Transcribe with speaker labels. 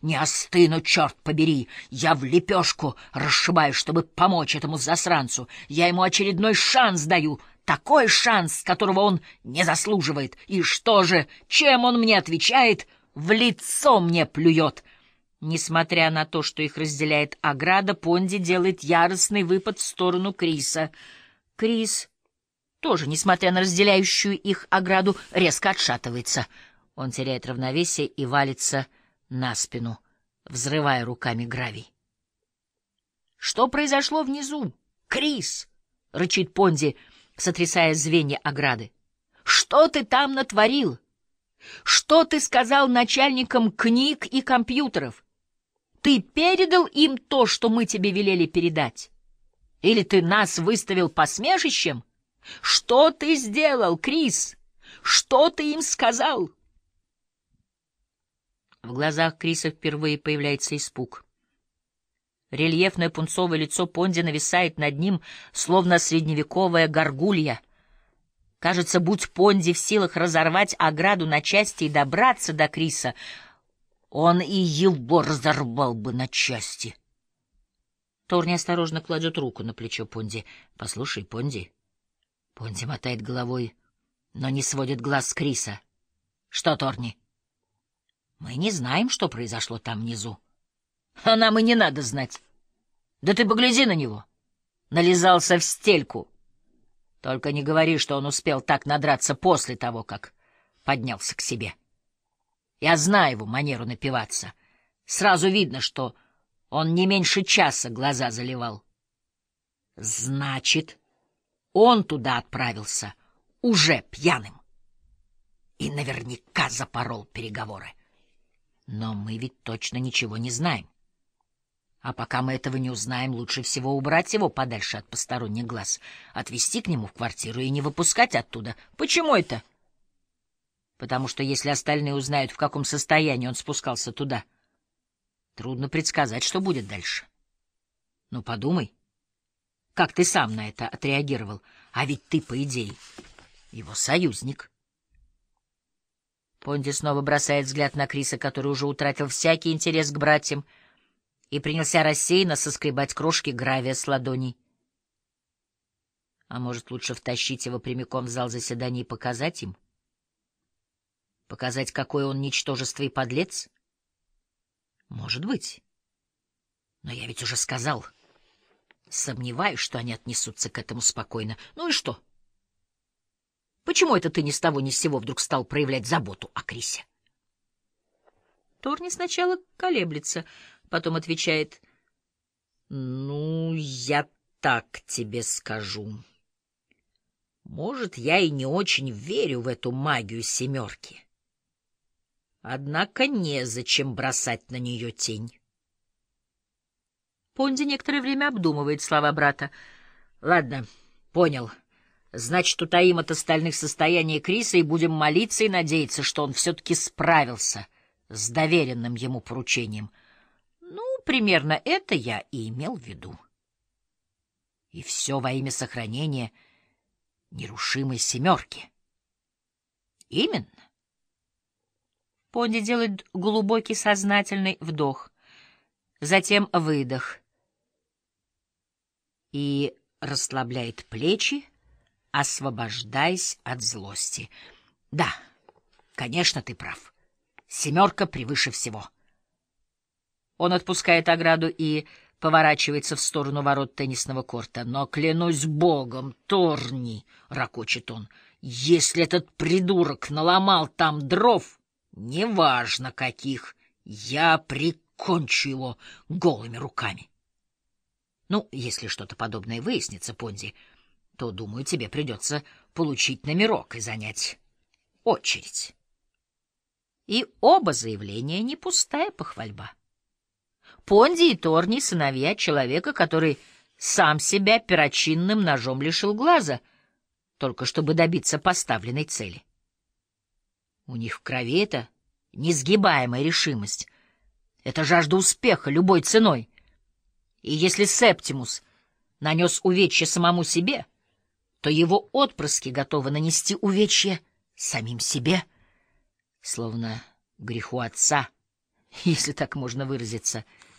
Speaker 1: не остыну, черт побери. Я в лепешку расшибаю, чтобы помочь этому засранцу. Я ему очередной шанс даю, такой шанс, которого он не заслуживает. И что же, чем он мне отвечает? В лицо мне плюет. Несмотря на то, что их разделяет ограда, Понди делает яростный выпад в сторону Криса. Крис тоже, несмотря на разделяющую их ограду, резко отшатывается. Он теряет равновесие и валится на спину, взрывая руками гравий. «Что произошло внизу? Крис!» — рычит Понди, сотрясая звенья ограды. «Что ты там натворил? Что ты сказал начальникам книг и компьютеров? Ты передал им то, что мы тебе велели передать? Или ты нас выставил посмешищем? Что ты сделал, Крис? Что ты им сказал?» В глазах Криса впервые появляется испуг. Рельефное пунцовое лицо Понди нависает над ним, словно средневековая горгулья. Кажется, будь Понди в силах разорвать ограду на части и добраться до Криса, он и его разорвал бы на части. Торни осторожно кладет руку на плечо Понди. «Послушай, Понди». Понди мотает головой, но не сводит глаз с Криса. «Что, Торни?» «Мы не знаем, что произошло там внизу. А нам и не надо знать. Да ты погляди на него. Нализался в стельку. Только не говори, что он успел так надраться после того, как поднялся к себе. Я знаю его манеру напиваться. Сразу видно, что он не меньше часа глаза заливал. Значит, он туда отправился уже пьяным. И наверняка запорол переговоры. Но мы ведь точно ничего не знаем. А пока мы этого не узнаем, лучше всего убрать его подальше от посторонних глаз, отвезти к нему в квартиру и не выпускать оттуда. Почему это? Потому что если остальные узнают, в каком состоянии он спускался туда, трудно предсказать, что будет дальше. Ну, подумай, как ты сам на это отреагировал, а ведь ты, по идее, его союзник. Понди снова бросает взгляд на Криса, который уже утратил всякий интерес к братьям и принялся рассеянно соскребать крошки гравия с ладоней. А может, лучше втащить его прямиком в зал заседаний и показать им? Показать, какое он ничтожество и подлец? Может быть. Но я ведь уже сказал. Сомневаюсь, что они отнесутся к этому спокойно. Ну и что? Почему это ты ни с того ни с сего вдруг стал проявлять заботу о Крисе? Торни сначала колеблется, потом отвечает: «Ну, я так тебе скажу. Может, я и не очень верю в эту магию семерки. Однако незачем бросать на нее тень». Понди некоторое время обдумывает слова брата. «Ладно, понял. Значит, утаим от остальных состояние Криса и будем молиться и надеяться, что он все-таки справился с доверенным ему поручением. Ну, примерно это я и имел в виду. И все во имя сохранения нерушимой семерки». Именно. Понди делает глубокий сознательный вдох, затем выдох и расслабляет плечи, освобождаясь от злости. Да, конечно, ты прав. Семерка превыше всего. Он отпускает ограду и поворачивается в сторону ворот теннисного корта. «Но клянусь богом, Торни, — ракочет он, — если этот придурок наломал там дров, неважно каких, я прикончу его голыми руками. Ну, если что-то подобное выяснится, Понди, то, думаю, тебе придется получить номерок и занять очередь». И оба заявления не пустая похвальба. Понди и Торни — сыновья человека, который сам себя перочинным ножом лишил глаза, только чтобы добиться поставленной цели. У них в крови это несгибаемая решимость, это жажда успеха любой ценой. И если Септимус нанес увечья самому себе, то его отпрыски готовы нанести увечья самим себе, словно греху отца если так можно выразиться,